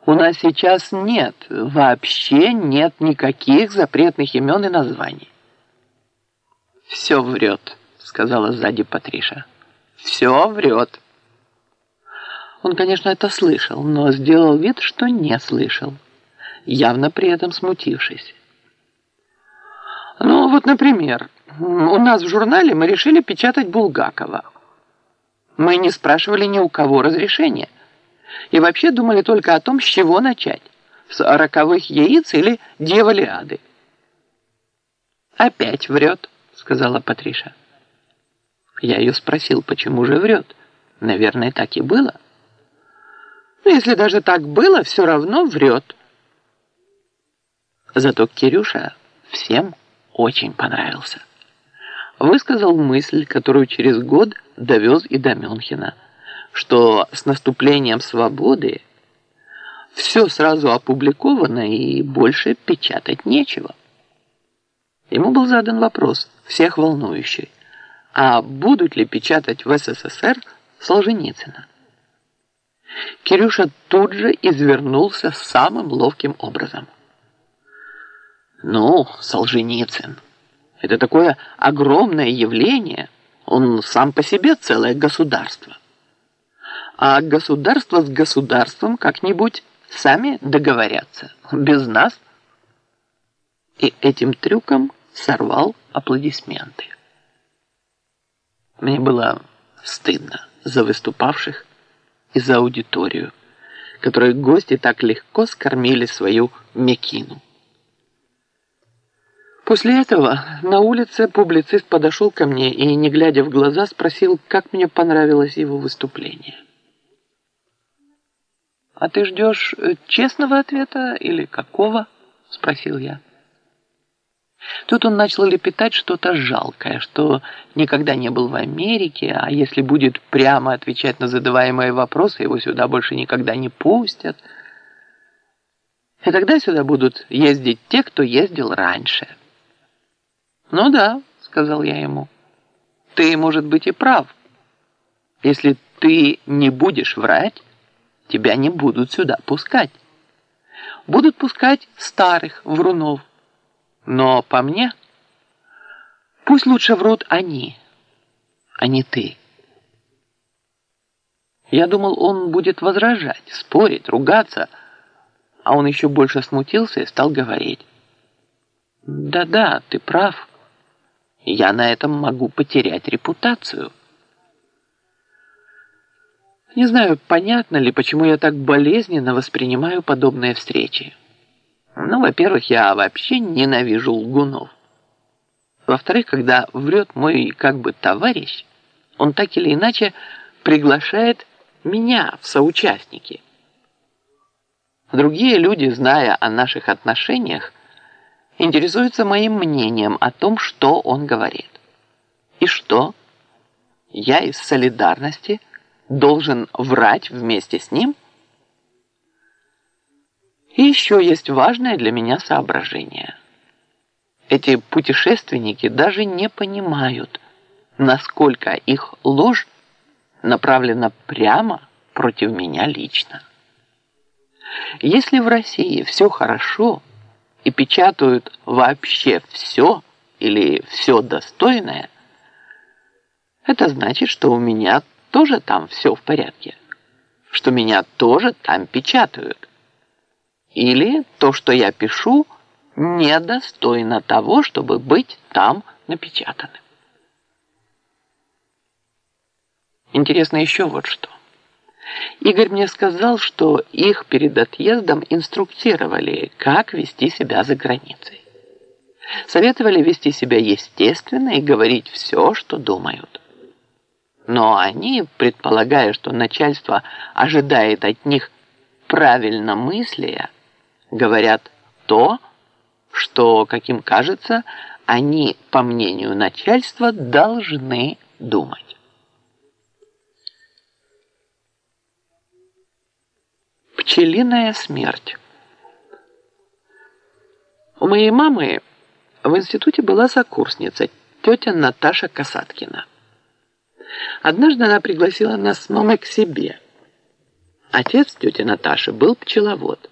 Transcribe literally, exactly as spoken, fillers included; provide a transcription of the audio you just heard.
У нас сейчас нет, вообще нет никаких запретных имен и названий. «Все врет», — сказала сзади Патриша. «Все врет». Он, конечно, это слышал, но сделал вид, что не слышал, явно при этом смутившись. Ну, вот, например, у нас в журнале мы решили печатать Булгакова. Мы не спрашивали ни у кого разрешения. И вообще думали только о том, с чего начать. С роковых яиц или Дьяволиады. «Опять врет», — сказала Патриша. Я ее спросил, почему же врет. Наверное, так и было. Но если даже так было, все равно врет. Зато Кирюша всем очень понравился. Высказал мысль, которую через год довез и до Мюнхена, что с наступлением свободы все сразу опубликовано и больше печатать нечего. Ему был задан вопрос, всех волнующий, а будут ли печатать в СССР Солженицына? Кирюша тут же извернулся самым ловким образом. Ну, Солженицын, это такое огромное явление, он сам по себе целое государство. А государство с государством как-нибудь сами договорятся, без нас. И этим трюком сорвал аплодисменты. Мне было стыдно за выступавших и за аудиторию, которой гости так легко скормили свою мекину. После этого на улице публицист подошел ко мне и, не глядя в глаза, спросил, как мне понравилось его выступление. «А ты ждешь честного ответа или какого?» – спросил я. Тут он начал лепетать что-то жалкое, что никогда не был в Америке, а если будет прямо отвечать на задаваемые вопросы, его сюда больше никогда не пустят. И тогда сюда будут ездить те, кто ездил раньше. «Ну да», — сказал я ему, — «ты, может быть, и прав. Если ты не будешь врать, тебя не будут сюда пускать. Будут пускать старых врунов. Но по мне, пусть лучше врут они, а не ты». Я думал, он будет возражать, спорить, ругаться, а он еще больше смутился и стал говорить. «Да-да, ты прав. Я на этом могу потерять репутацию». Не знаю, понятно ли, почему я так болезненно воспринимаю подобные встречи. Ну, во-первых, я вообще ненавижу лгунов. Во-вторых, когда врет мой как бы товарищ, он так или иначе приглашает меня в соучастники. Другие люди, зная о наших отношениях, интересуются моим мнением о том, что он говорит. И что? Я из солидарности должен врать вместе с ним? И еще есть важное для меня соображение. Эти путешественники даже не понимают, насколько их ложь направлена прямо против меня лично. Если в России все хорошо и печатают вообще все или все достойное, это значит, что у меня тоже там все в порядке, что меня тоже там печатают. Или то, что я пишу, недостойно того, чтобы быть там напечатанным. Интересно еще вот что. Игорь мне сказал, что их перед отъездом инструктировали, как вести себя за границей. Советовали вести себя естественно и говорить все, что думают. Но они, предполагая, что начальство ожидает от них правильномыслия, говорят то, что, как им кажется, они, по мнению начальства, должны думать. Пчелиная смерть. У моей мамы в институте была сокурсница, тетя Наташа Касаткина. Однажды она пригласила нас с мамой к себе. Отец тети Наташи был пчеловод.